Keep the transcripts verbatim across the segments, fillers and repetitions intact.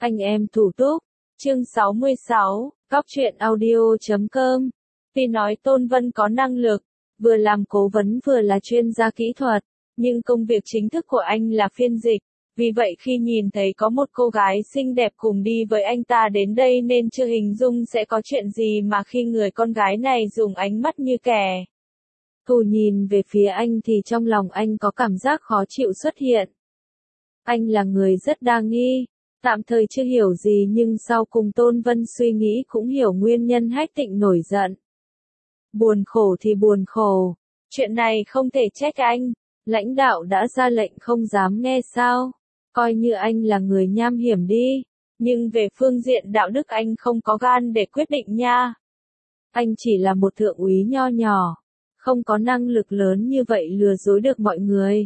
Anh em thủ túc, chương sáu mươi sáu, Góc truyện audio chấm com. Tuy nói Tôn Vân có năng lực, vừa làm cố vấn vừa là chuyên gia kỹ thuật, nhưng công việc chính thức của anh là phiên dịch. Vì vậy khi nhìn thấy có một cô gái xinh đẹp cùng đi với anh ta đến đây nên chưa hình dung sẽ có chuyện gì mà khi người con gái này dùng ánh mắt như kẻ thù nhìn về phía anh thì trong lòng anh có cảm giác khó chịu xuất hiện. Anh là người rất đa nghi, tạm thời chưa hiểu gì nhưng sau cùng Tôn Vân suy nghĩ cũng hiểu nguyên nhân Hách Tịnh nổi giận. Buồn khổ thì buồn khổ, chuyện này không thể trách anh, lãnh đạo đã ra lệnh không dám nghe sao, coi như anh là người nham hiểm đi, nhưng về phương diện đạo đức anh không có gan để quyết định nha. Anh chỉ là một thượng úy nho nhỏ, không có năng lực lớn như vậy lừa dối được mọi người.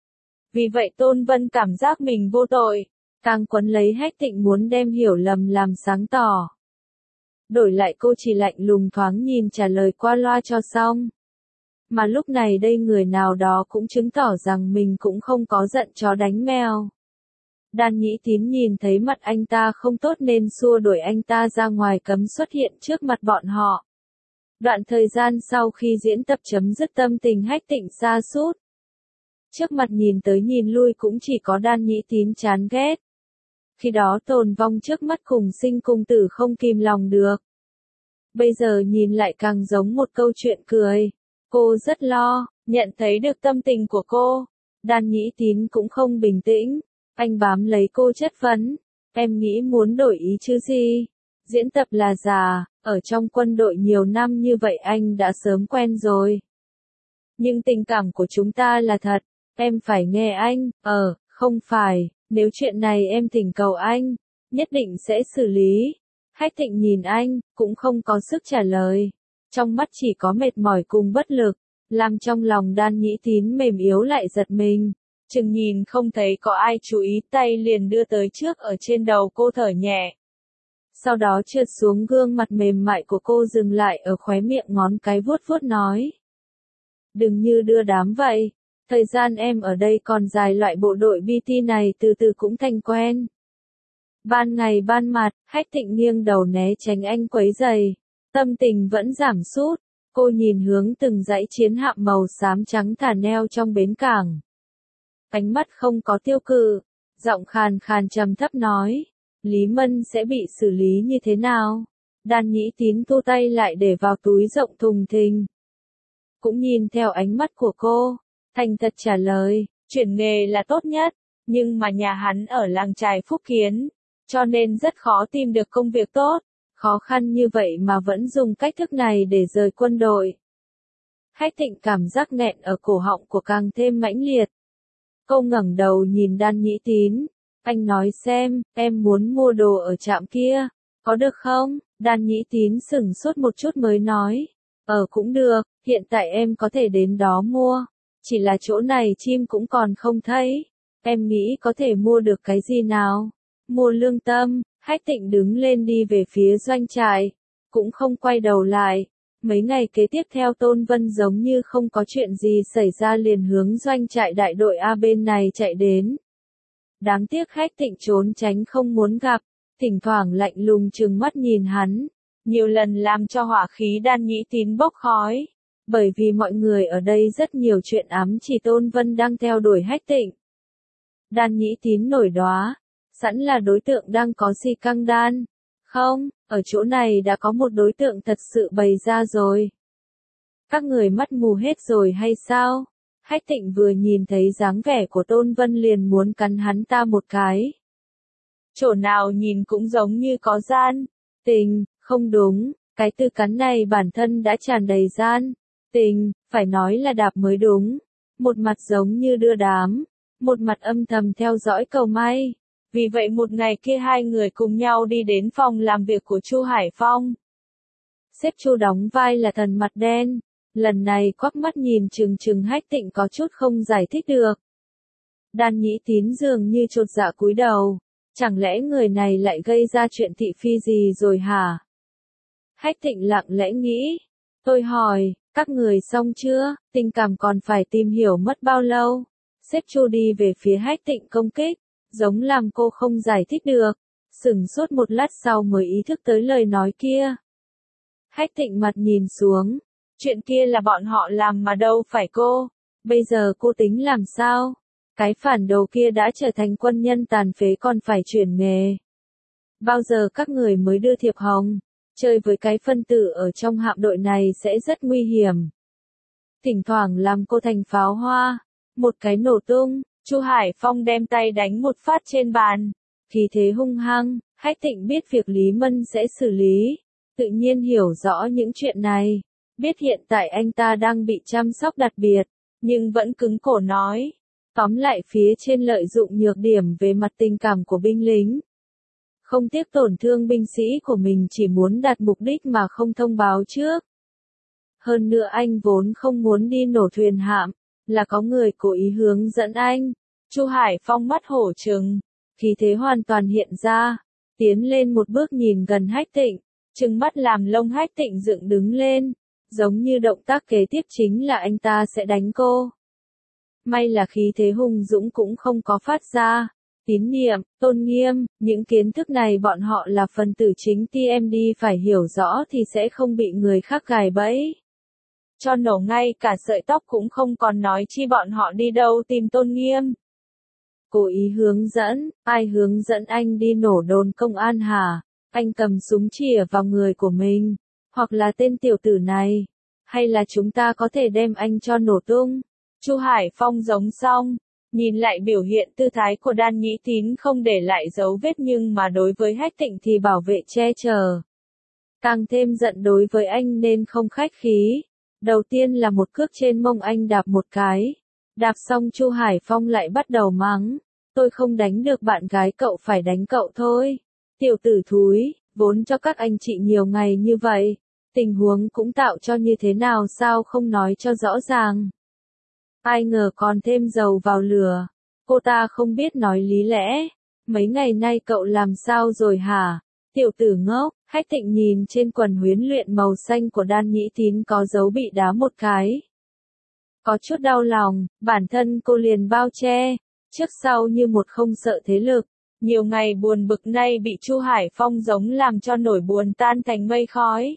Vì vậy Tôn Vân cảm giác mình vô tội, càng quấn lấy Hách Tịnh muốn đem hiểu lầm làm sáng tỏ. Đổi lại cô chỉ lạnh lùng thoáng nhìn trả lời qua loa cho xong. Mà lúc này đây người nào đó cũng chứng tỏ rằng mình cũng không có giận chó đánh mèo. Đan Nhĩ Tín nhìn thấy mặt anh ta không tốt nên xua đuổi anh ta ra ngoài cấm xuất hiện trước mặt bọn họ. Đoạn thời gian sau khi diễn tập chấm dứt tâm tình Hách Tịnh sa sút. Trước mặt nhìn tới nhìn lui cũng chỉ có Đan Nhĩ Tín chán ghét. Khi đó Tồn Vong trước mắt cùng sinh cùng tử không kìm lòng được. Bây giờ nhìn lại càng giống một câu chuyện cười. Cô rất lo, nhận thấy được tâm tình của cô. Đan Nhĩ Tín cũng không bình tĩnh. Anh bám lấy cô chất vấn. Em nghĩ muốn đổi ý chứ gì? Diễn tập là già, ở trong quân đội nhiều năm như vậy anh đã sớm quen rồi. Nhưng tình cảm của chúng ta là thật, em phải nghe anh, ờ, không phải, nếu chuyện này em thỉnh cầu anh, nhất định sẽ xử lý. Hách Tịnh nhìn anh, cũng không có sức trả lời. Trong mắt chỉ có mệt mỏi cùng bất lực, làm trong lòng Đan Nhĩ Tín mềm yếu lại giật mình. Chừng nhìn không thấy có ai chú ý tay liền đưa tới trước ở trên đầu cô thở nhẹ. Sau đó trượt xuống gương mặt mềm mại của cô dừng lại ở khóe miệng ngón cái vuốt vuốt nói. Đừng như đưa đám vậy, thời gian em ở đây còn dài loại bộ đội bê tê này từ từ cũng thành quen. Ban ngày ban mặt, Hách Tịnh nghiêng đầu né tránh anh quấy giày, tâm tình vẫn giảm sút, cô nhìn hướng từng dãy chiến hạm màu xám trắng thả neo trong bến cảng. Ánh mắt không có tiêu cự, giọng khàn khàn trầm thấp nói. Lý Mân sẽ bị xử lý như thế nào? Đan Nhĩ Tín thu tay lại để vào túi rộng thùng thình. Cũng nhìn theo ánh mắt của cô, thành thật trả lời, chuyển nghề là tốt nhất, nhưng mà nhà hắn ở làng chài Phúc Kiến, cho nên rất khó tìm được công việc tốt, khó khăn như vậy mà vẫn dùng cách thức này để rời quân đội. Hách Tịnh cảm giác nghẹn ở cổ họng của càng thêm mãnh liệt. Cô ngẩng đầu nhìn Đan Nhĩ Tín. Anh nói xem, em muốn mua đồ ở trạm kia, có được không? Đan Nhĩ Tín sửng sốt một chút mới nói. Ờ cũng được, hiện tại em có thể đến đó mua. Chỉ là chỗ này chim cũng còn không thấy. Em nghĩ có thể mua được cái gì nào? Mua lương tâm. Hách Tịnh đứng lên đi về phía doanh trại. Cũng không quay đầu lại. Mấy ngày kế tiếp theo Tôn Vân giống như không có chuyện gì xảy ra liền hướng doanh trại đại đội A bên này chạy đến. Đáng tiếc Hách Tịnh trốn tránh không muốn gặp, thỉnh thoảng lạnh lùng trừng mắt nhìn hắn, nhiều lần làm cho hỏa khí Đan Nhĩ Tín bốc khói, bởi vì mọi người ở đây rất nhiều chuyện ám chỉ Tôn Vân đang theo đuổi Hách Tịnh. Đan Nhĩ Tín nổi đoá, sẵn là đối tượng đang có si căng đan, không, ở chỗ này đã có một đối tượng thật sự bày ra rồi. Các người mắt mù hết rồi hay sao? Hách Tịnh vừa nhìn thấy dáng vẻ của Tôn Vân liền muốn cắn hắn ta một cái. Chỗ nào nhìn cũng giống như có gian, tình, không đúng, cái từ cắn này bản thân đã tràn đầy gian, tình, phải nói là đạp mới đúng. Một mặt giống như đưa đám, một mặt âm thầm theo dõi cầu may. Vì vậy một ngày kia hai người cùng nhau đi đến phòng làm việc của Chu Hải Phong. Sếp Chu đóng vai là thần mặt đen. Lần này quắc mắt nhìn chừng chừng Hách Tịnh có chút không giải thích được. Đan Nhĩ Tín dường như chột dạ cúi đầu. Chẳng lẽ người này lại gây ra chuyện thị phi gì rồi hả? Hách Tịnh lặng lẽ nghĩ. Tôi hỏi, các người xong chưa? Tình cảm còn phải tìm hiểu mất bao lâu? Sếp Chu đi về phía Hách Tịnh công kích, giống làm cô không giải thích được. Sửng sốt một lát sau mới ý thức tới lời nói kia. Hách Tịnh mặt nhìn xuống. Chuyện kia là bọn họ làm mà đâu phải cô. Bây giờ cô tính làm sao? Cái phản đồ kia đã trở thành quân nhân tàn phế còn phải chuyển nghề. Bao giờ các người mới đưa thiệp hồng? Chơi với cái phân tử ở trong hạm đội này sẽ rất nguy hiểm. Thỉnh thoảng làm cô thành pháo hoa. Một cái nổ tung, Chu Hải Phong đem tay đánh một phát trên bàn. Khí thế hung hăng, Hách Tịnh biết việc Lý Mân sẽ xử lý. Tự nhiên hiểu rõ những chuyện này. Biết hiện tại anh ta đang bị chăm sóc đặc biệt. Nhưng vẫn cứng cổ nói. Tóm lại phía trên lợi dụng nhược điểm về mặt tình cảm của binh lính. Không tiếc tổn thương binh sĩ của mình chỉ muốn đạt mục đích mà không thông báo trước. Hơn nữa anh vốn không muốn đi nổ thuyền hạm, là có người cố ý hướng dẫn anh. Chu Hải Phong mắt hổ trừng, khí thế hoàn toàn hiện ra, tiến lên một bước nhìn gần Hách Tịnh, trừng mắt làm lông Hách Tịnh dựng đứng lên, giống như động tác kế tiếp chính là anh ta sẽ đánh cô. May là khí thế hùng dũng cũng không có phát ra. Tín niệm, tôn nghiêm, những kiến thức này bọn họ là phần tử chính tê em đê phải hiểu rõ thì sẽ không bị người khác gài bẫy. Cho nổ ngay cả sợi tóc cũng không còn nói chi bọn họ đi đâu tìm tôn nghiêm. Cố ý hướng dẫn, ai hướng dẫn anh đi nổ đồn công an hả? Anh cầm súng chĩa vào người của mình, hoặc là tên tiểu tử này, hay là chúng ta có thể đem anh cho nổ tung? Chu Hải Phong giống xong. Nhìn lại biểu hiện tư thái của Đan Nhĩ Tín không để lại dấu vết nhưng mà đối với Hách Tịnh thì bảo vệ che chở. Càng thêm giận đối với anh nên không khách khí. Đầu tiên là một cước trên mông anh đạp một cái. Đạp xong Chu Hải Phong lại bắt đầu mắng. Tôi không đánh được bạn gái cậu phải đánh cậu thôi. Tiểu tử thúi, vốn cho các anh chị nhiều ngày như vậy. Tình huống cũng tạo cho như thế nào sao không nói cho rõ ràng. Ai ngờ còn thêm dầu vào lửa. Cô ta không biết nói lý lẽ. Mấy ngày nay cậu làm sao rồi hả? Tiểu tử ngốc, Hách Tịnh nhìn trên quần huấn luyện màu xanh của Đan Nhĩ Tín có dấu bị đá một cái. Có chút đau lòng, bản thân cô liền bao che, trước sau như một không sợ thế lực. Nhiều ngày buồn bực nay bị Chu Hải Phong giống làm cho nổi buồn tan thành mây khói.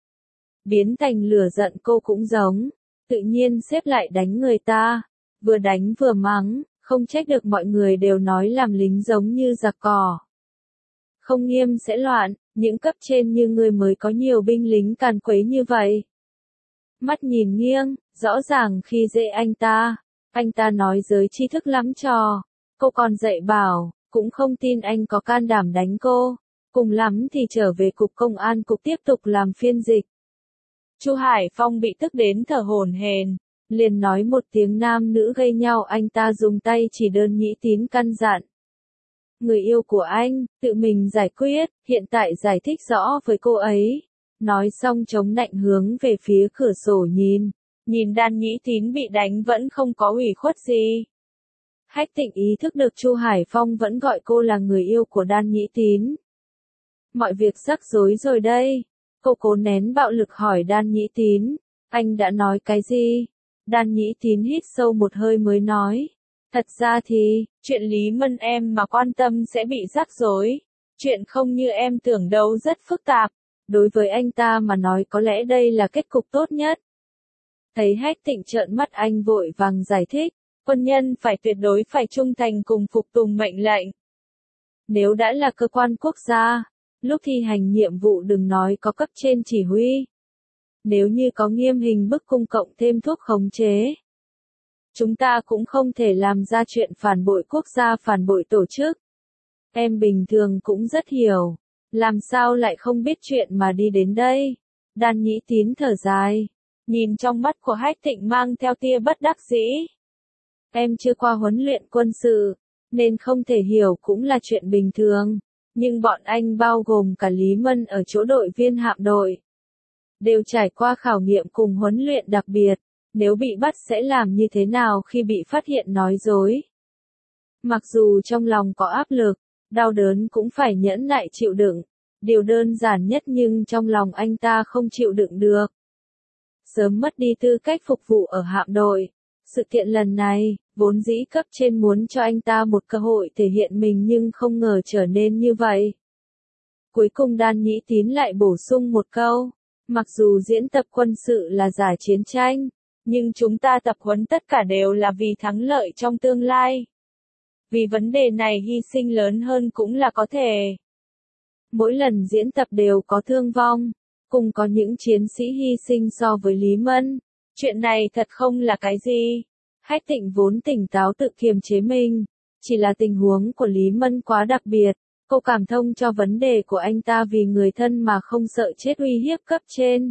Biến thành lửa giận cô cũng giống. Tự nhiên xếp lại đánh người ta, vừa đánh vừa mắng, không trách được mọi người đều nói làm lính giống như giặc cỏ. Không nghiêm sẽ loạn, những cấp trên như ngươi mới có nhiều binh lính càn quấy như vậy. Mắt nhìn nghiêng, rõ ràng khi dễ anh ta, anh ta nói giới tri thức lắm trò, cô còn dạy bảo, cũng không tin anh có can đảm đánh cô, cùng lắm thì trở về cục công an cục tiếp tục làm phiên dịch. Chu Hải Phong bị tức đến thở hổn hển, liền nói một tiếng nam nữ gây nhau anh ta dùng tay chỉ Đơn Nhĩ Tín căn dặn. Người yêu của anh, tự mình giải quyết, hiện tại giải thích rõ với cô ấy. Nói xong chống nạnh hướng về phía cửa sổ nhìn, nhìn Đan Nhĩ Tín bị đánh vẫn không có ủy khuất gì. Hách Tịnh ý thức được Chu Hải Phong vẫn gọi cô là người yêu của Đan Nhĩ Tín. Mọi việc rắc rối rồi đây. Cô cố nén bạo lực hỏi Đan Nhĩ Tín, anh đã nói cái gì? Đan Nhĩ Tín hít sâu một hơi mới nói, thật ra thì, chuyện Lý Mân em mà quan tâm sẽ bị rắc rối, chuyện không như em tưởng đâu rất phức tạp, đối với anh ta mà nói có lẽ đây là kết cục tốt nhất. Thấy Hách Tịnh trợn mắt anh vội vàng giải thích, quân nhân phải tuyệt đối phải trung thành cùng phục tùng mệnh lệnh. Nếu đã là cơ quan quốc gia, lúc thi hành nhiệm vụ đừng nói có cấp trên chỉ huy. Nếu như có nghiêm hình bức cung cộng thêm thuốc khống chế. Chúng ta cũng không thể làm ra chuyện phản bội quốc gia phản bội tổ chức. Em bình thường cũng rất hiểu. Làm sao lại không biết chuyện mà đi đến đây. Đan Nhĩ Tín thở dài. Nhìn trong mắt của Hách Tịnh mang theo tia bất đắc dĩ. Em chưa qua huấn luyện quân sự, nên không thể hiểu cũng là chuyện bình thường. Nhưng bọn anh bao gồm cả Lý Mân ở chỗ đội viên hạm đội. Đều trải qua khảo nghiệm cùng huấn luyện đặc biệt. Nếu bị bắt sẽ làm như thế nào khi bị phát hiện nói dối. Mặc dù trong lòng có áp lực, đau đớn cũng phải nhẫn nại chịu đựng. Điều đơn giản nhất nhưng trong lòng anh ta không chịu đựng được. Sớm mất đi tư cách phục vụ ở hạm đội. Sự kiện lần này, vốn dĩ cấp trên muốn cho anh ta một cơ hội thể hiện mình nhưng không ngờ trở nên như vậy. Cuối cùng Đan Nhĩ Tín lại bổ sung một câu, mặc dù diễn tập quân sự là giả chiến tranh, nhưng chúng ta tập huấn tất cả đều là vì thắng lợi trong tương lai. Vì vấn đề này hy sinh lớn hơn cũng là có thể. Mỗi lần diễn tập đều có thương vong, cùng có những chiến sĩ hy sinh so với Lý Mân. Chuyện này thật không là cái gì. Hách Tịnh vốn tỉnh táo tự kiềm chế mình, chỉ là tình huống của Lý Mân quá đặc biệt. Cô cảm thông cho vấn đề của anh ta vì người thân mà không sợ chết uy hiếp cấp trên.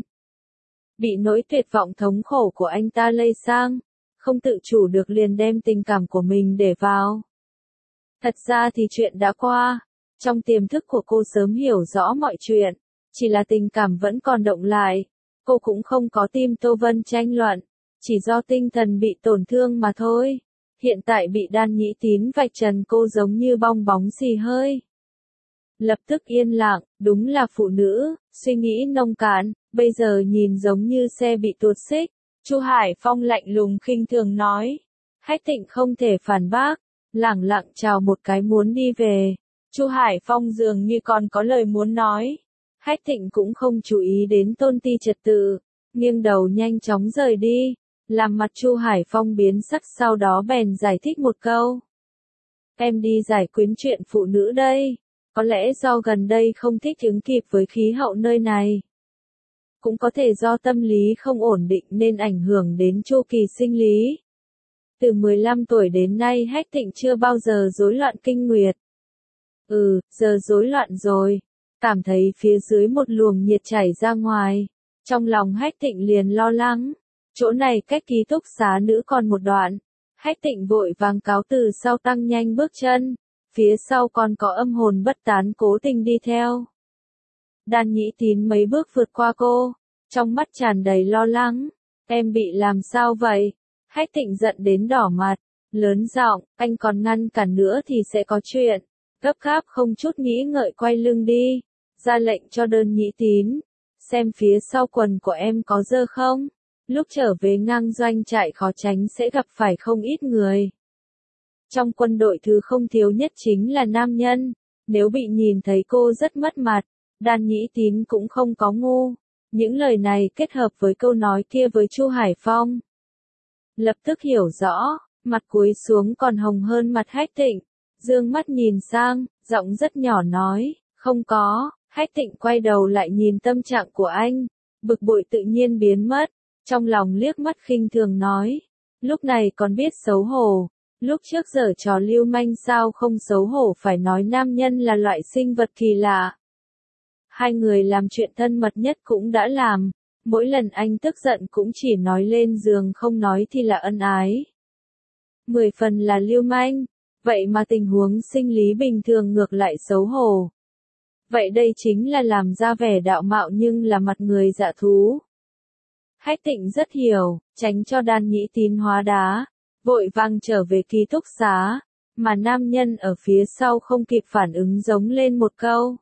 Bị nỗi tuyệt vọng thống khổ của anh ta lây sang, không tự chủ được liền đem tình cảm của mình để vào. Thật ra thì chuyện đã qua, trong tiềm thức của cô sớm hiểu rõ mọi chuyện, chỉ là tình cảm vẫn còn động lại. Cô cũng không có tim Tô Vân tranh luận, chỉ do tinh thần bị tổn thương mà thôi. Hiện tại bị Đan Nhĩ Tín vạch trần cô giống như bong bóng xì hơi. Lập tức yên lặng, đúng là phụ nữ, suy nghĩ nông cạn, bây giờ nhìn giống như xe bị tuột xích. Chu Hải Phong lạnh lùng khinh thường nói. Hách Tịnh không thể phản bác, lẳng lặng chào một cái muốn đi về. Chu Hải Phong dường như còn có lời muốn nói. Hách Tịnh cũng không chú ý đến tôn ti trật tự, nghiêng đầu nhanh chóng rời đi, làm mặt Chu Hải Phong biến sắc, sau đó bèn giải thích một câu. Em đi giải quyến chuyện phụ nữ đây, có lẽ do gần đây không thích ứng kịp với khí hậu nơi này. Cũng có thể do tâm lý không ổn định nên ảnh hưởng đến chu kỳ sinh lý. Từ mười lăm tuổi đến nay Hách Tịnh chưa bao giờ rối loạn kinh nguyệt. Ừ, giờ rối loạn rồi. Cảm thấy phía dưới một luồng nhiệt chảy ra ngoài. Trong lòng Hách Tịnh liền lo lắng. Chỗ này cách ký túc xá nữ còn một đoạn. Hách Tịnh vội vàng cáo từ sau tăng nhanh bước chân. Phía sau còn có âm hồn bất tán cố tình đi theo. Đan Nhĩ Tín mấy bước vượt qua cô. Trong mắt tràn đầy lo lắng. Em bị làm sao vậy? Hách Tịnh giận đến đỏ mặt. Lớn giọng, anh còn ngăn cản nữa thì sẽ có chuyện. Gấp gáp không chút nghĩ ngợi quay lưng đi. Ra lệnh cho Đơn Nhĩ Tín. Xem phía sau quần của em có dơ không? Lúc trở về ngang doanh trại khó tránh sẽ gặp phải không ít người. Trong quân đội thứ không thiếu nhất chính là nam nhân. Nếu bị nhìn thấy cô rất mất mặt, Đan Nhĩ Tín cũng không có ngu. Những lời này kết hợp với câu nói kia với Chu Hải Phong. Lập tức hiểu rõ, mặt cúi xuống còn hồng hơn mặt Hách Tịnh. Dương mắt nhìn sang, giọng rất nhỏ nói, không có. Hách Tịnh quay đầu lại nhìn tâm trạng của anh, bực bội tự nhiên biến mất, trong lòng liếc mắt khinh thường nói, lúc này còn biết xấu hổ, lúc trước giở trò lưu manh sao không xấu hổ phải nói nam nhân là loại sinh vật kỳ lạ. Hai người làm chuyện thân mật nhất cũng đã làm, mỗi lần anh tức giận cũng chỉ nói lên giường không nói thì là ân ái. Mười phần là lưu manh, vậy mà tình huống sinh lý bình thường ngược lại xấu hổ. Vậy đây chính là làm ra vẻ đạo mạo nhưng là mặt người dạ thú. Hách Tịnh rất hiểu, tránh cho Đan Nhĩ Tín hóa đá, vội vàng trở về ký túc xá, mà nam nhân ở phía sau không kịp phản ứng giống lên một câu.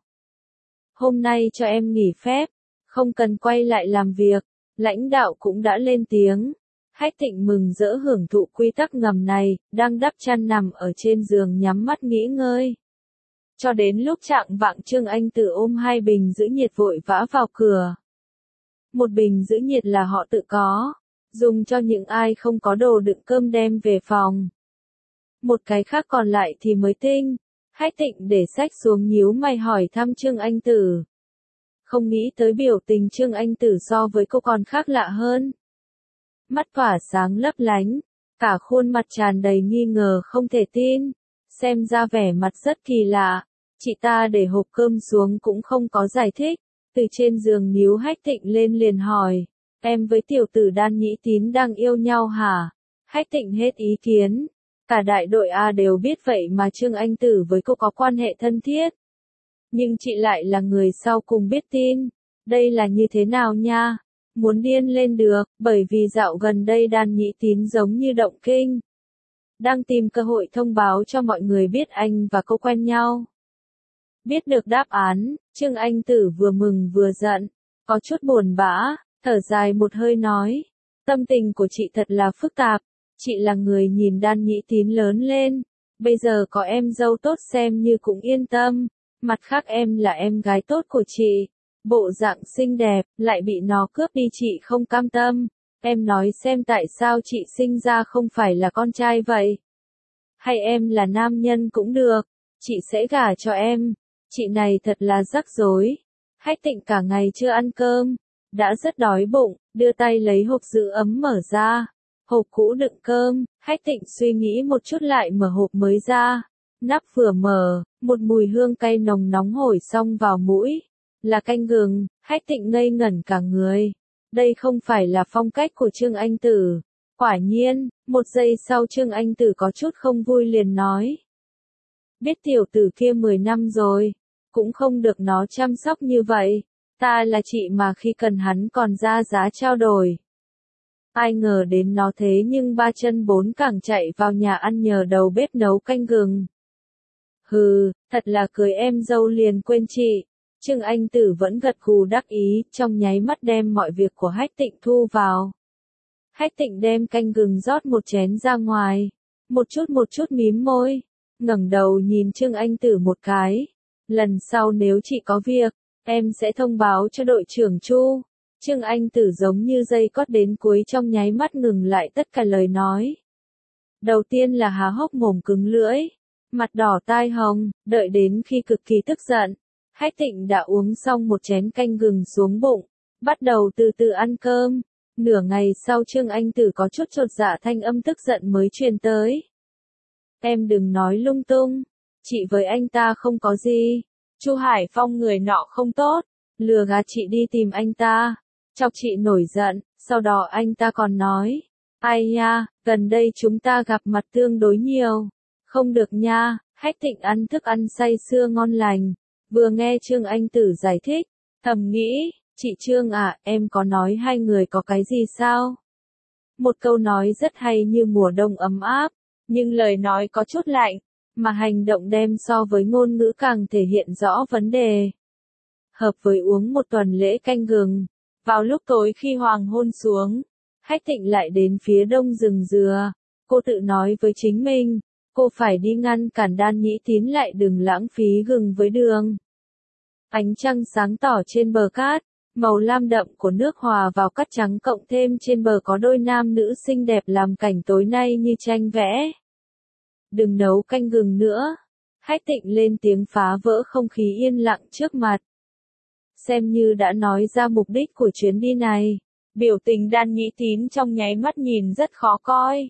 Hôm nay cho em nghỉ phép, không cần quay lại làm việc, lãnh đạo cũng đã lên tiếng. Hách Tịnh mừng rỡ hưởng thụ quy tắc ngầm này, đang đắp chăn nằm ở trên giường nhắm mắt nghỉ ngơi. Cho đến lúc trạng vạng Trương Anh Tử ôm hai bình giữ nhiệt vội vã vào cửa. Một bình giữ nhiệt là họ tự có, dùng cho những ai không có đồ đựng cơm đem về phòng. Một cái khác còn lại thì mới tinh. Hách Tịnh để sách xuống nhíu mày hỏi thăm Trương Anh Tử. Không nghĩ tới biểu tình Trương Anh Tử so với cô còn khác lạ hơn. Mắt tỏa sáng lấp lánh, cả khuôn mặt tràn đầy nghi ngờ không thể tin, xem ra vẻ mặt rất kỳ lạ. Chị ta để hộp cơm xuống cũng không có giải thích, từ trên giường níu Hách Tịnh lên liền hỏi, em với tiểu tử Đan Nhĩ Tín đang yêu nhau hả? Hách Tịnh hết ý kiến, cả đại đội A đều biết vậy mà Trương Anh Tử với cô có quan hệ thân thiết. Nhưng chị lại là người sau cùng biết tin, đây là như thế nào nha? Muốn điên lên được, bởi vì dạo gần đây Đan Nhĩ Tín giống như động kinh. Đang tìm cơ hội thông báo cho mọi người biết anh và cô quen nhau. Biết được đáp án, Trương Anh Tử vừa mừng vừa giận, có chút buồn bã, thở dài một hơi nói. Tâm tình của chị thật là phức tạp, chị là người nhìn Đan Nhĩ Tín lớn lên, bây giờ có em dâu tốt xem như cũng yên tâm, Mặt khác em là em gái tốt của chị. Bộ dạng xinh đẹp, lại bị nó cướp đi chị không cam tâm. Em nói xem tại sao chị sinh ra không phải là con trai vậy? Hay em là nam nhân cũng được, chị sẽ gả cho em. Chị này thật là rắc rối. Hách Tịnh cả ngày chưa ăn cơm, đã rất đói bụng, đưa tay lấy hộp giữ ấm mở ra. Hộp cũ đựng cơm, Hách Tịnh suy nghĩ một chút lại mở hộp mới ra. Nắp vừa mở, một mùi hương cay nồng nóng hổi xông vào mũi. Là canh gừng. Hách Tịnh ngây ngẩn cả người. Đây không phải là phong cách của Trương Anh Tử. Quả nhiên, một giây sau Trương Anh Tử có chút không vui liền nói. Biết tiểu tử kia mười năm rồi, cũng không được nó chăm sóc như vậy. Ta là chị mà khi cần hắn còn ra giá trao đổi. Ai ngờ đến nó thế nhưng ba chân bốn cẳng chạy vào nhà ăn nhờ đầu bếp nấu canh gừng. Hừ, thật là cưới em dâu liền quên chị. Trương Anh Tử vẫn gật gù đắc ý, trong nháy mắt đem mọi việc của Hách Tịnh thu vào. Hách Tịnh đem canh gừng rót một chén ra ngoài, một chút một chút mím môi, ngẩng đầu nhìn Trương Anh Tử một cái. Lần sau nếu chị có việc, em sẽ thông báo cho đội trưởng Chu. Trương Anh Tử giống như dây cót đến cuối trong nháy mắt ngừng lại tất cả lời nói. Đầu tiên là há hốc mồm cứng lưỡi, mặt đỏ tai hồng, đợi đến khi cực kỳ tức giận. Hách Tịnh đã uống xong một chén canh gừng xuống bụng, bắt đầu từ từ ăn cơm. Nửa ngày sau Trương Anh Tử có chút chột dạ thanh âm tức giận mới truyền tới. Em đừng nói lung tung, chị với anh ta không có gì. Chu Hải Phong người nọ không tốt, lừa gạt chị đi tìm anh ta, chọc chị nổi giận, sau đó anh ta còn nói. Ai nha, gần đây chúng ta gặp mặt tương đối nhiều. Không được nha. Hách Tịnh ăn thức ăn say sưa ngon lành. Vừa nghe Trương Anh Tử giải thích, thầm nghĩ, chị Trương à, em có nói hai người có cái gì sao? Một câu nói rất hay như mùa đông ấm áp, nhưng lời nói có chút lạnh, mà hành động đem so với ngôn ngữ càng thể hiện rõ vấn đề. Hợp với uống một tuần lễ canh gừng, vào lúc tối khi hoàng hôn xuống, Hách Tịnh lại đến phía đông rừng dừa, cô tự nói với chính mình. Cô phải đi ngăn cản Đan Nhĩ Tín lại đừng lãng phí gừng với đường. Ánh trăng sáng tỏ trên bờ cát, màu lam đậm của nước hòa vào cát trắng cộng thêm trên bờ có đôi nam nữ xinh đẹp làm cảnh tối nay như tranh vẽ. Đừng nấu canh gừng nữa. Hách Tịnh lên tiếng phá vỡ không khí yên lặng trước mặt. Xem như đã nói ra mục đích của chuyến đi này. Biểu tình Đan Nhĩ Tín trong nháy mắt nhìn rất khó coi.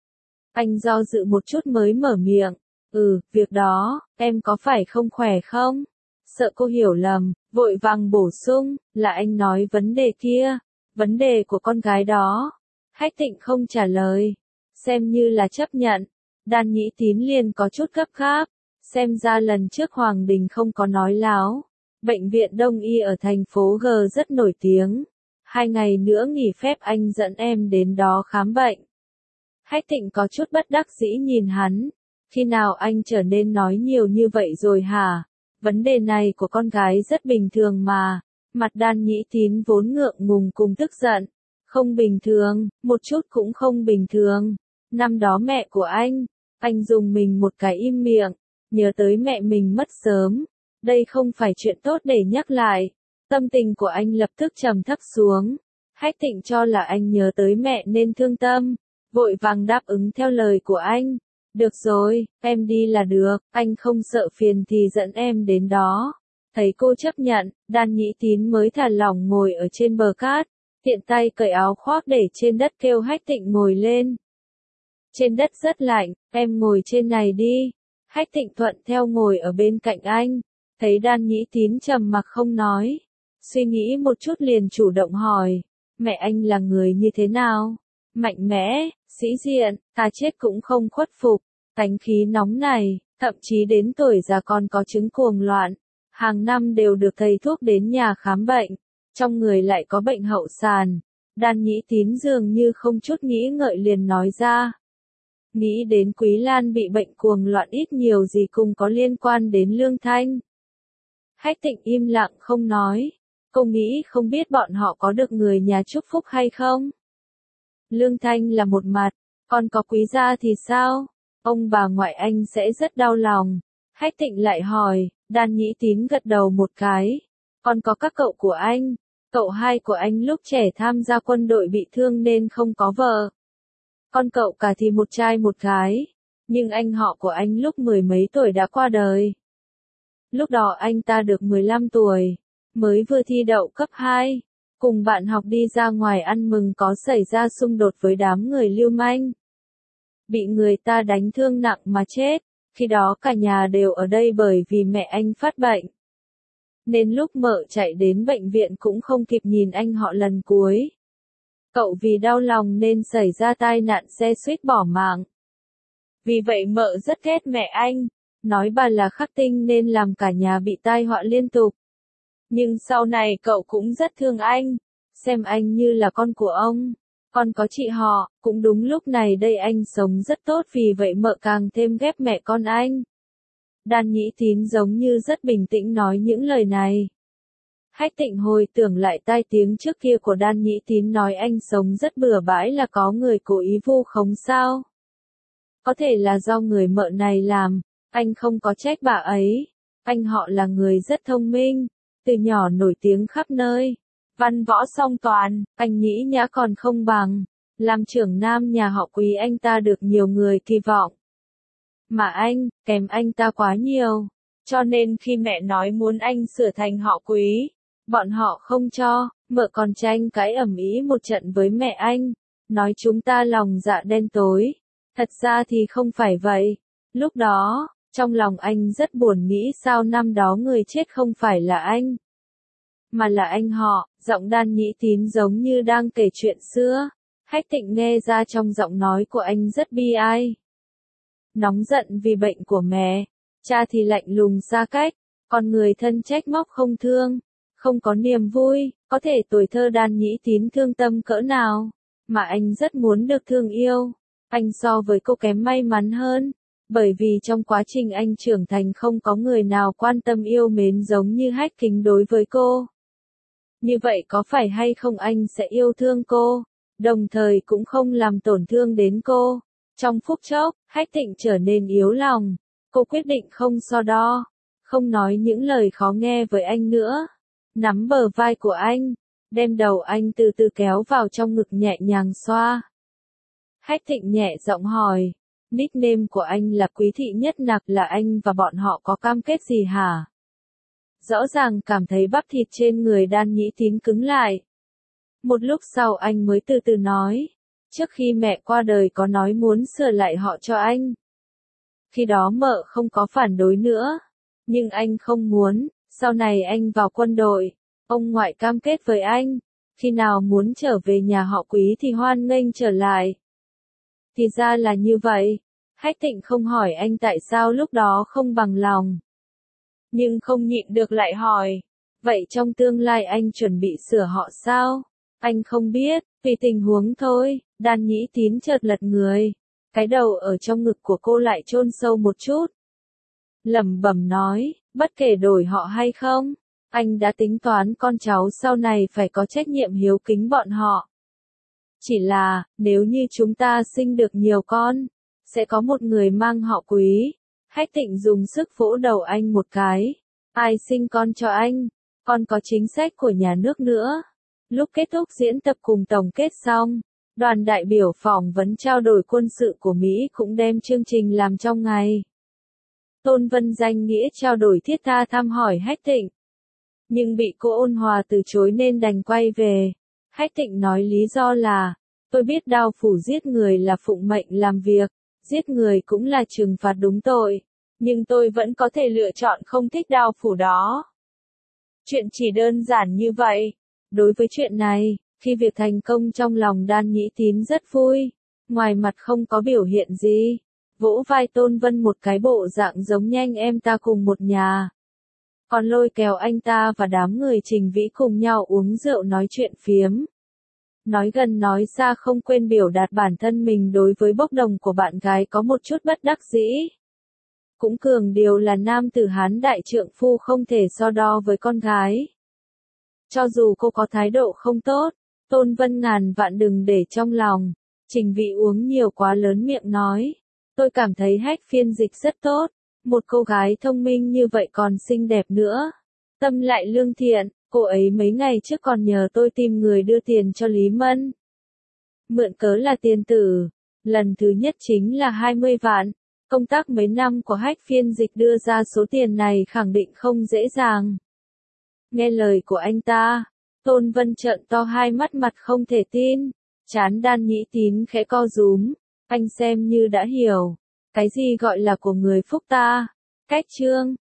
Anh do dự một chút mới mở miệng. Ừ, việc đó, em có phải không khỏe không? Sợ cô hiểu lầm, vội vàng bổ sung, là anh nói vấn đề kia, vấn đề của con gái đó. Hách Tịnh không trả lời, xem như là chấp nhận. Đan Nhĩ Tín liền có chút gấp gáp, xem ra lần trước Hoàng Đình không có nói láo. Bệnh viện Đông Y ở thành phố G rất nổi tiếng. Hai ngày nữa nghỉ phép anh dẫn em đến đó khám bệnh. Hách Tịnh có chút bất đắc dĩ nhìn hắn. Khi nào anh trở nên nói nhiều như vậy rồi hả? Vấn đề này của con gái rất bình thường mà. Mặt Đan Nhĩ Tín vốn ngượng ngùng cùng tức giận. Không bình thường, một chút cũng không bình thường. Năm đó mẹ của anh, anh dùng mình một cái im miệng. Nhớ tới mẹ mình mất sớm. Đây không phải chuyện tốt để nhắc lại. Tâm tình của anh lập tức trầm thấp xuống. Hách Tịnh cho là anh nhớ tới mẹ nên thương tâm. Vội vàng đáp ứng theo lời của anh. Được rồi, em đi là được, anh không sợ phiền thì dẫn em đến đó. Thấy cô chấp nhận, Đan Nhĩ Tín mới thả lỏng ngồi ở trên bờ cát, tiện tay cởi áo khoác để trên đất kêu Hách Tịnh ngồi lên. Trên đất rất lạnh, em ngồi trên này đi. Hách Tịnh thuận theo ngồi ở bên cạnh anh, thấy Đan Nhĩ Tín trầm mặc không nói. Suy nghĩ một chút liền chủ động hỏi, mẹ anh là người như thế nào? Mạnh mẽ, sĩ diện, ta chết cũng không khuất phục, tánh khí nóng này, thậm chí đến tuổi già còn có chứng cuồng loạn. Hàng năm đều được thầy thuốc đến nhà khám bệnh, trong người lại có bệnh hậu sàn. Đan Nhĩ Tín dường như không chút nghĩ ngợi liền nói ra. Nghĩ đến Quý Lan bị bệnh cuồng loạn ít nhiều gì cùng có liên quan đến Lương Thanh. Hách Tịnh im lặng không nói, cô nghĩ không biết bọn họ có được người nhà chúc phúc hay không? Lương Thanh là một mặt, còn có Quý gia thì sao? Ông bà ngoại anh sẽ rất đau lòng. Hách Tịnh lại hỏi, Đan Nhĩ Tín gật đầu một cái. Còn có các cậu của anh. Cậu hai của anh lúc trẻ tham gia quân đội bị thương nên không có vợ. Con cậu cả thì một trai một gái. Nhưng anh họ của anh lúc mười mấy tuổi đã qua đời. Lúc đó anh ta được mười lăm tuổi. Mới vừa thi đậu cấp hai. Cùng bạn học đi ra ngoài ăn mừng có xảy ra xung đột với đám người lưu manh. Bị người ta đánh thương nặng mà chết. Khi đó cả nhà đều ở đây bởi vì mẹ anh phát bệnh. Nên lúc mợ chạy đến bệnh viện cũng không kịp nhìn anh họ lần cuối. Cậu vì đau lòng nên xảy ra tai nạn xe suýt bỏ mạng. Vì vậy mợ rất ghét mẹ anh. Nói bà là khắc tinh nên làm cả nhà bị tai họa liên tục. Nhưng sau này cậu cũng rất thương anh. Xem anh như là con của ông. Còn có chị họ, cũng đúng lúc này đây anh sống rất tốt vì vậy mợ càng thêm ghét mẹ con anh. Đan Nhĩ Tín giống như rất bình tĩnh nói những lời này. Hách Tịnh hồi tưởng lại tai tiếng trước kia của Đan Nhĩ Tín nói anh sống rất bừa bãi là có người cố ý vu khống sao. Có thể là do người mợ này làm, anh không có trách bà ấy. Anh họ là người rất thông minh, từ nhỏ nổi tiếng khắp nơi. Văn võ song toàn, anh nghĩ nhã còn không bằng. Làm trưởng nam nhà họ Quý anh ta được nhiều người kỳ vọng. Mà anh, kèm anh ta quá nhiều. Cho nên khi mẹ nói muốn anh sửa thành họ Quý, bọn họ không cho, mợ còn tranh cãi ầm ĩ một trận với mẹ anh. Nói chúng ta lòng dạ đen tối. Thật ra thì không phải vậy. Lúc đó, trong lòng anh rất buồn nghĩ sao năm đó người chết không phải là anh. Mà là anh họ, giọng Đan Nhĩ Tín giống như đang kể chuyện xưa. Hách Tịnh nghe ra trong giọng nói của anh rất bi ai. Nóng giận vì bệnh của mẹ, cha thì lạnh lùng xa cách, còn người thân trách móc không thương, không có niềm vui, có thể tuổi thơ Đan Nhĩ Tín thương tâm cỡ nào, mà anh rất muốn được thương yêu. Anh so với cô kém may mắn hơn, bởi vì trong quá trình anh trưởng thành không có người nào quan tâm yêu mến giống như Hách Kính đối với cô. Như vậy có phải hay không anh sẽ yêu thương cô, đồng thời cũng không làm tổn thương đến cô. Trong phút chốc, Hách Tịnh trở nên yếu lòng. Cô quyết định không so đo, không nói những lời khó nghe với anh nữa. Nắm bờ vai của anh, đem đầu anh từ từ kéo vào trong ngực nhẹ nhàng xoa. Hách Tịnh nhẹ giọng hỏi, nickname của anh là Quý Thị Nhất Nặc, là anh và bọn họ có cam kết gì hả? Rõ ràng cảm thấy bắp thịt trên người Đan Nhĩ Tín cứng lại. Một lúc sau anh mới từ từ nói, trước khi mẹ qua đời có nói muốn sửa lại họ cho anh. Khi đó mợ không có phản đối nữa, nhưng anh không muốn, sau này anh vào quân đội, ông ngoại cam kết với anh, khi nào muốn trở về nhà họ Quý thì hoan nghênh trở lại. Thì ra là như vậy, Hách Tịnh không hỏi anh tại sao lúc đó không bằng lòng. Nhưng không nhịn được lại hỏi, vậy trong tương lai anh chuẩn bị sửa họ sao? Anh không biết, vì tình huống thôi. Đan Nhĩ Tín chợt lật người, cái đầu ở trong ngực của cô lại chôn sâu một chút. Lẩm bẩm nói, bất kể đổi họ hay không, anh đã tính toán con cháu sau này phải có trách nhiệm hiếu kính bọn họ. Chỉ là, nếu như chúng ta sinh được nhiều con, sẽ có một người mang họ Quý. Hách Tịnh dùng sức vỗ đầu anh một cái. Ai sinh con cho anh? Còn có chính sách của nhà nước nữa. Lúc kết thúc diễn tập cùng tổng kết xong, đoàn đại biểu phỏng vấn trao đổi quân sự của Mỹ cũng đem chương trình làm trong ngày. Tôn Vân danh nghĩa trao đổi thiết tha thăm hỏi Hách Tịnh. Nhưng bị cô ôn hòa từ chối nên đành quay về. Hách Tịnh nói lý do là, tôi biết đao phủ giết người là phụng mệnh làm việc, giết người cũng là trừng phạt đúng tội, nhưng tôi vẫn có thể lựa chọn không thích đao phủ đó. Chuyện chỉ đơn giản như vậy. Đối với chuyện này, khi việc thành công trong lòng Đan Nhĩ Tín rất vui, ngoài mặt không có biểu hiện gì, vỗ vai Tôn Vân một cái bộ dạng giống nhanh em ta cùng một nhà. Còn lôi kéo anh ta và đám người Trình Vĩ cùng nhau uống rượu nói chuyện phiếm. Nói gần nói xa không quên biểu đạt bản thân mình đối với bốc đồng của bạn gái có một chút bất đắc dĩ. Cũng cường điều là nam tử Hán đại trượng phu không thể so đo với con gái. Cho dù cô có thái độ không tốt, Tôn Vân ngàn vạn đừng để trong lòng. Trình Vĩ uống nhiều quá lớn miệng nói, tôi cảm thấy Hách phiên dịch rất tốt, Một cô gái thông minh như vậy còn xinh đẹp nữa. Tâm lại lương thiện, cô ấy mấy ngày trước còn nhờ tôi tìm người đưa tiền cho Lý Mân. Mượn cớ là tiền tử. Lần thứ nhất chính là hai mươi vạn. Công tác mấy năm của Hách phiên dịch đưa ra số tiền này khẳng định không dễ dàng. Nghe lời của anh ta, Tôn Vân trợn to hai mắt mặt không thể tin. Trán Đan Nhĩ Tín khẽ co rúm. Anh xem như đã hiểu. Cái gì gọi là của người phúc ta? Cách chương.